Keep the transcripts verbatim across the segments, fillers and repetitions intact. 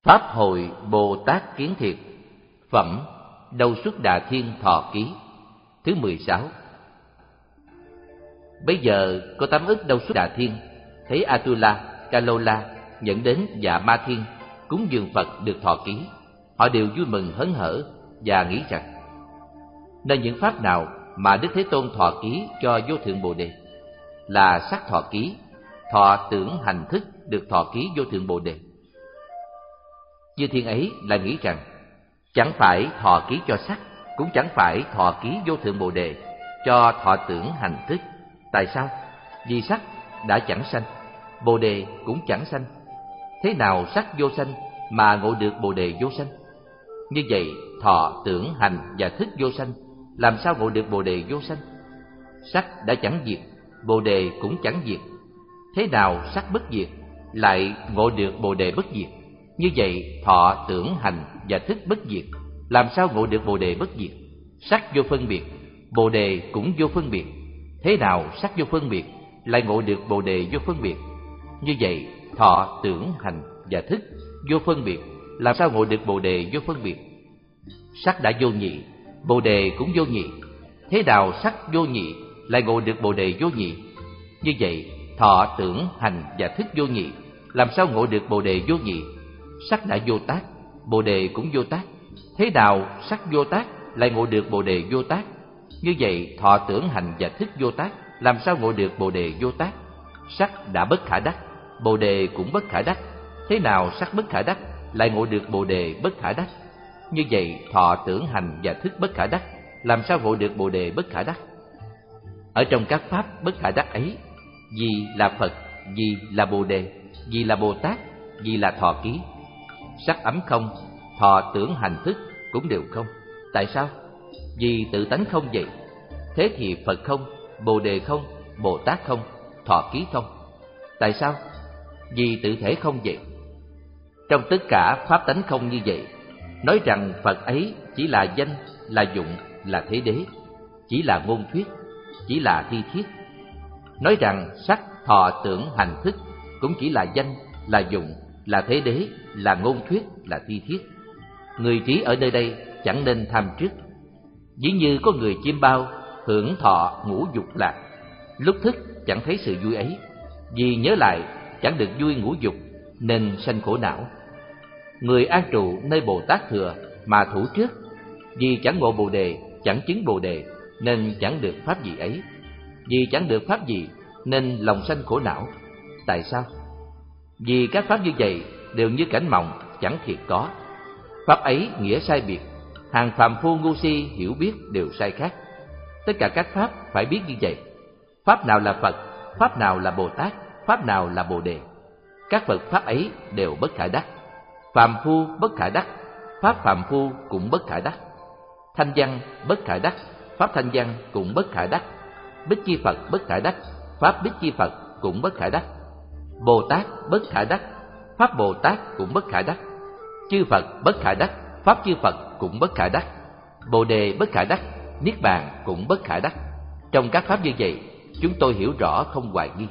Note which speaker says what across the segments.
Speaker 1: Pháp hội Bồ Tát Kiến Thiệt. Phẩm Đâu Xuất Đà Thiên Thọ Ký. Thứ mười sáu. Bây giờ có tám ức Đâu Xuất Đà Thiên thấy Atula, Kalola nhận đến Dạ Ma Thiên cúng dường Phật được thọ ký. Họ đều vui mừng hớn hở và nghĩ rằng nên những pháp nào mà Đức Thế Tôn thọ ký cho vô thượng Bồ Đề là sắc thọ ký, thọ tưởng hành thức được thọ ký vô thượng Bồ Đề. Chư thiên ấy là nghĩ rằng chẳng phải thọ ký cho sắc, cũng chẳng phải thọ ký vô thượng Bồ Đề cho thọ tưởng hành thức. Tại sao? Vì sắc đã chẳng sanh, Bồ Đề cũng chẳng sanh. Thế nào sắc vô sanh mà ngộ được Bồ Đề vô sanh? Như vậy thọ tưởng hành và thức vô sanh, làm sao ngộ được Bồ Đề vô sanh? Sắc đã chẳng diệt, Bồ Đề cũng chẳng diệt. Thế nào sắc bất diệt lại ngộ được Bồ Đề bất diệt? Như vậy thọ tưởng hành và thức bất diệt, làm sao ngộ được Bồ Đề bất diệt? Sắc vô phân biệt, Bồ Đề cũng vô phân biệt. Thế nào sắc vô phân biệt lại ngộ được Bồ Đề vô phân biệt? Như vậy thọ tưởng hành và thức vô phân biệt, làm sao ngộ được Bồ Đề vô phân biệt? Sắc đã vô nhị, Bồ Đề cũng vô nhị. Thế nào sắc vô nhị lại ngộ được Bồ Đề vô nhị? Như vậy thọ tưởng hành và thức vô nhị, làm sao ngộ được Bồ Đề vô nhị? Sắc đã vô tác, Bồ Đề cũng vô tác. Thế nào sắc vô tác lại ngộ được Bồ Đề vô tác? Như vậy thọ tưởng hành và thức vô tác, làm sao ngộ được Bồ Đề vô tác? Sắc đã bất khả đắc, Bồ Đề cũng bất khả đắc. Thế nào sắc bất khả đắc lại ngộ được Bồ Đề bất khả đắc? Như vậy thọ tưởng hành và thức bất khả đắc, làm sao ngộ được Bồ Đề bất khả đắc? Ở trong các pháp bất khả đắc ấy, gì là Phật, gì là Bồ Đề, gì là Bồ Tát, gì là thọ ký. Sắc ấm không, thọ tưởng hành thức cũng đều không. Tại sao? Vì tự tánh không vậy. Thế thì Phật không, Bồ Đề không, Bồ Tát không, thọ ký không. Tại sao? Vì tự thể không vậy. Trong tất cả pháp tánh không như vậy, nói rằng Phật ấy chỉ là danh, là dụng, là thế đế, chỉ là ngôn thuyết, chỉ là thi thiết. Nói rằng sắc, thọ, tưởng, hành, thức cũng chỉ là danh, là dụng, là thế đế, là ngôn thuyết, là thi thiết. Người trí ở nơi đây chẳng nên tham trước. Ví như có người chiêm bao hưởng thọ ngũ dục lạc, lúc thức chẳng thấy sự vui ấy, vì nhớ lại chẳng được vui ngũ dục nên sanh khổ não. Người an trụ nơi Bồ Tát thừa mà thủ trước, vì chẳng ngộ Bồ Đề, chẳng chứng Bồ Đề nên chẳng được pháp gì ấy. Vì chẳng được pháp gì nên lòng sanh khổ não. Tại sao? Vì các pháp như vậy đều như cảnh mộng, chẳng thiệt có. Pháp ấy nghĩa sai biệt, hàng phàm phu ngu si hiểu biết đều sai khác. Tất cả các pháp phải biết như vậy. Pháp nào là Phật, pháp nào là Bồ Tát, pháp nào là Bồ Đề. Các Phật pháp ấy đều bất khả đắc. Phàm phu bất khả đắc, pháp phàm phu cũng bất khả đắc. Thanh văn bất khả đắc, pháp thanh văn cũng bất khả đắc. Bích chi Phật bất khả đắc, pháp Bích chi Phật cũng bất khả đắc. Bồ Tát bất khả đắc, pháp Bồ Tát cũng bất khả đắc. Chư Phật bất khả đắc, pháp chư Phật cũng bất khả đắc. Bồ Đề bất khả đắc, Niết Bàn cũng bất khả đắc. Trong các pháp như vậy, chúng tôi hiểu rõ không hoài nghi.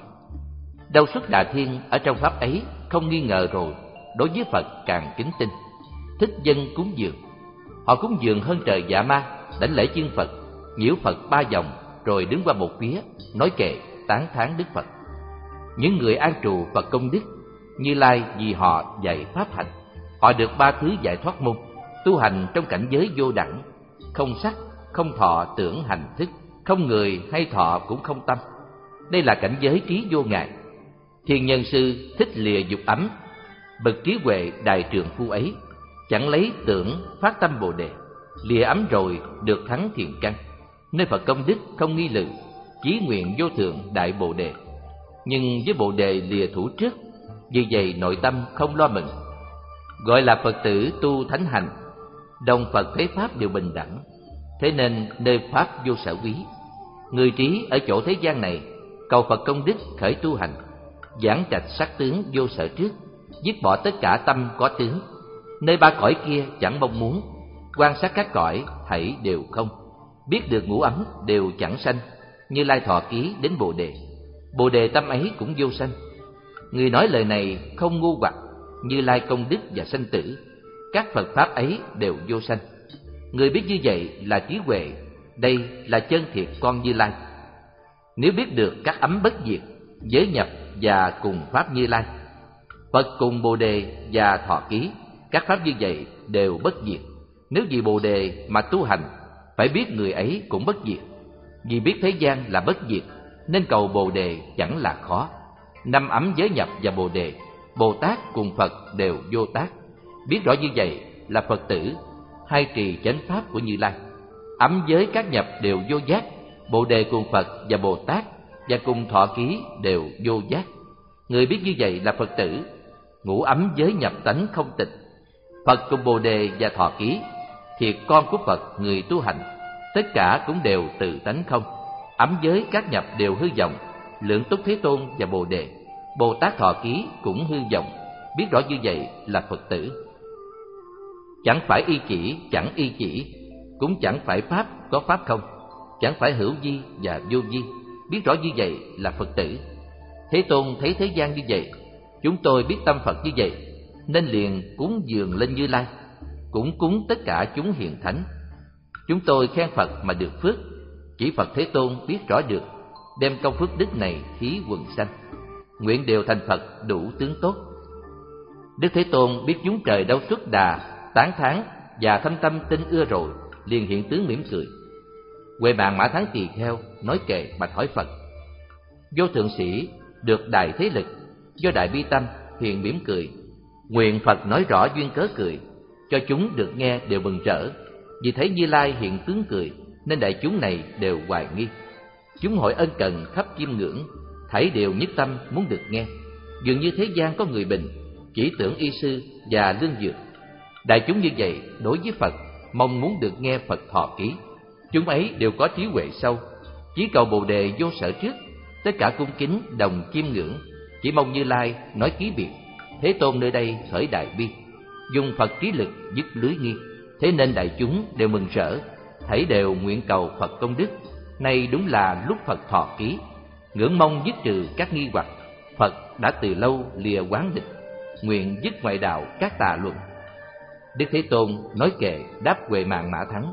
Speaker 1: Đâu Xuất Đà Thiên ở trong pháp ấy không nghi ngờ rồi, đối với Phật càng kính tin, thích dân cúng dường. Họ cúng dường hơn trời Dạ Ma, đảnh lễ chân Phật, nhiễu Phật ba vòng, rồi đứng qua một phía, nói kệ, tán thán Đức Phật. Những người an trụ Phật công đức, Như Lai vì họ dạy pháp hành. Họ được ba thứ giải thoát môn, tu hành trong cảnh giới vô đẳng, không sắc, không thọ, tưởng, hành, thức, không người hay thọ cũng không tâm. Đây là cảnh giới trí vô ngại. Thiên Nhân Sư thích lìa dục ấm, bậc trí huệ đại trường phu ấy, chẳng lấy tưởng phát tâm Bồ Đề, lìa ấm rồi được thắng thiền căn. Nơi Phật công đức không nghi lự, chí nguyện vô thượng đại Bồ Đề. Nhưng với Bồ Đề lìa thủ trước, vì vậy nội tâm không lo mừng. Gọi là Phật tử tu thánh hành, đồng Phật thế pháp đều bình đẳng. Thế nên nơi pháp vô sở quý. Người trí ở chỗ thế gian này, cầu Phật công đức khởi tu hành, giảng trạch sắc tướng vô sở trước, dứt bỏ tất cả tâm có tướng. Nơi ba cõi kia chẳng mong muốn, quan sát các cõi thảy đều không, biết được ngũ ấm đều chẳng sanh. Như Lai thọ ký đến Bồ Đề, Bồ Đề tâm ấy cũng vô sanh. Người nói lời này không ngu hoặc, Như Lai công đức và sanh tử, các Phật pháp ấy đều vô sanh. Người biết như vậy là trí huệ, đây là chân thiệt con Như Lai. Nếu biết được các ấm bất diệt, giới nhập và cùng pháp Như Lai, Phật cùng Bồ Đề và thọ ký, các pháp như vậy đều bất diệt. Nếu vì Bồ Đề mà tu hành, phải biết người ấy cũng bất diệt. Vì biết thế gian là bất diệt, nên cầu Bồ Đề chẳng là khó. Năm ấm giới nhập và Bồ Đề, Bồ Tát cùng Phật đều vô tác. Biết rõ như vậy là Phật tử, hay trì chánh pháp của Như Lai. Ấm giới các nhập đều vô giác, Bồ Đề cùng Phật và Bồ Tát và cùng thọ ký đều vô giác. Người biết như vậy là Phật tử, ngũ ấm giới nhập tánh không tịch. Phật cùng Bồ Đề và thọ ký, thiệt con của Phật người tu hành, tất cả cũng đều tự tánh không. Ấm giới các nhập đều hư vọng, Lượng Túc Thế Tôn và Bồ Đề, Bồ Tát thọ ký cũng hư vọng. Biết rõ như vậy là Phật tử. Chẳng phải y chỉ, chẳng y chỉ, cũng chẳng phải pháp có pháp không, chẳng phải hữu vi và vô vi. Biết rõ như vậy là Phật tử. Thế Tôn thấy thế gian như vậy, chúng tôi biết tâm Phật như vậy, nên liền cúng dường lên Như Lai, cũng cúng tất cả chúng hiền thánh. Chúng tôi khen Phật mà được phước, chỉ Phật Thế Tôn biết rõ được, đem công phước đức này thí quần sanh, nguyện đều thành Phật đủ tướng tốt. Đức Thế Tôn biết chúng trời đâu xuất đà, tán thán và thâm tâm tin ưa rồi, liền hiện tướng mỉm cười. Huệ Mạng Mã Thắng tỳ kheo nói kệ bạch hỏi Phật: Vô thượng sĩ được đại thế lực, do đại bi tâm hiền mỉm cười, nguyện Phật nói rõ duyên cớ cười, cho chúng được nghe đều mừng rỡ. Vì thấy Như Lai hiện tướng cười, nên đại chúng này đều hoài nghi. Chúng hỏi ân cần khắp chiêm ngưỡng, thảy đều nhất tâm muốn được nghe. Dường như thế gian có người bình, chỉ tưởng y sư và lương dược. Đại chúng như vậy đối với Phật mong muốn được nghe Phật thọ ký. Chúng ấy đều có trí huệ sâu, chỉ cầu Bồ Đề vô sở trước, tất cả cung kính đồng chiêm ngưỡng, chỉ mong Như Lai nói ký biệt. Thế Tôn nơi đây khởi đại bi, dùng Phật trí lực dứt lưới nghi. Thế nên đại chúng đều mừng rỡ, thảy đều nguyện cầu Phật công đức. Nay đúng là lúc Phật thọ ký, ngưỡng mong dứt trừ các nghi hoặc. Phật đã từ lâu lìa quán địch, nguyện dứt ngoại đạo các tà luận. Đức Thế Tôn nói kệ đáp Huệ Mạng Mã Thắng: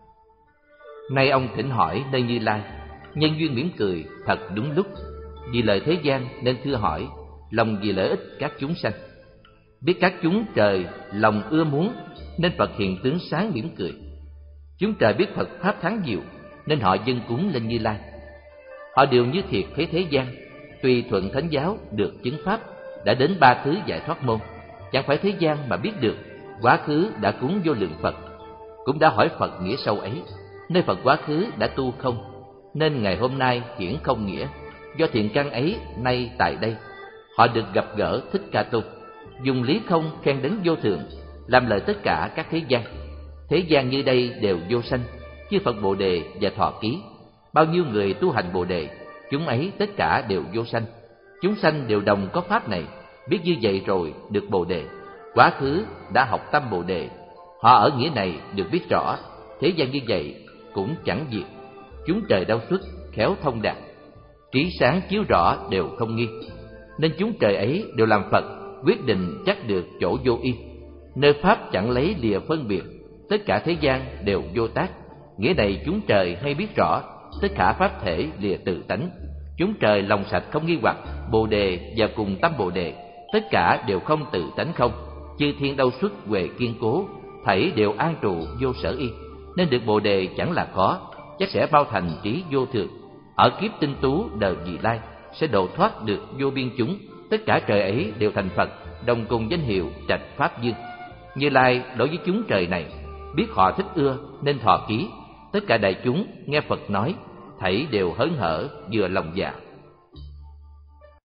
Speaker 1: Nay ông thỉnh hỏi nơi Như Lai, nhân duyên mỉm cười thật đúng lúc. Vì lời thế gian nên thưa hỏi, lòng vì lợi ích các chúng sanh. Biết các chúng trời lòng ưa muốn, nên Phật hiện tướng sáng mỉm cười. Chúng trời biết Phật pháp thắng diệu, nên họ dâng cúng lên Như Lai. Họ đều như thiệt thấy thế gian, tùy thuận thánh giáo được chứng pháp, đã đến ba thứ giải thoát môn. Chẳng phải thế gian mà biết được, quá khứ đã cúng vô lượng Phật, cũng đã hỏi Phật nghĩa sâu ấy. Nơi Phật quá khứ đã tu không, nên ngày hôm nay hiển không nghĩa. Do thiện căn ấy nay tại đây, họ được gặp gỡ Thích Ca Tôn, dùng lý không khen đấng vô thượng, làm lợi tất cả các thế gian. Thế gian như đây đều vô sanh, chư Phật Bồ Đề và thọ ký. Bao nhiêu người tu hành Bồ Đề, chúng ấy tất cả đều vô sanh. Chúng sanh đều đồng có pháp này, biết như vậy rồi được Bồ Đề. Quá khứ đã học tâm Bồ Đề, họ ở nghĩa này được biết rõ. Thế gian như vậy cũng chẳng diệt, chúng trời đau xuất khéo thông đạt, trí sáng chiếu rõ đều không nghi. Nên chúng trời ấy đều làm Phật, quyết định chắc được chỗ vô y. Nơi pháp chẳng lấy lìa phân biệt, tất cả thế gian đều vô tác. Nghĩa này chúng trời hay biết rõ, tất cả pháp thể lìa tự tánh. Chúng trời lòng sạch không nghi hoặc, Bồ Đề và cùng tâm Bồ Đề, tất cả đều không tự tánh không. Chư thiên đâu xuất huệ kiên cố, thảy đều an trụ vô sở y. Nên được Bồ Đề chẳng là khó, chắc sẽ bao thành trí vô thượng. Ở kiếp tinh tú đời vị lai, sẽ độ thoát được vô biên chúng. Tất cả trời ấy đều thành Phật, đồng cùng danh hiệu Trạch Pháp Dương. Như Lai đối với chúng trời này, biết họ thích ưa nên thọ ký. Tất cả đại chúng nghe Phật nói, thảy đều hớn hở vừa lòng dạ.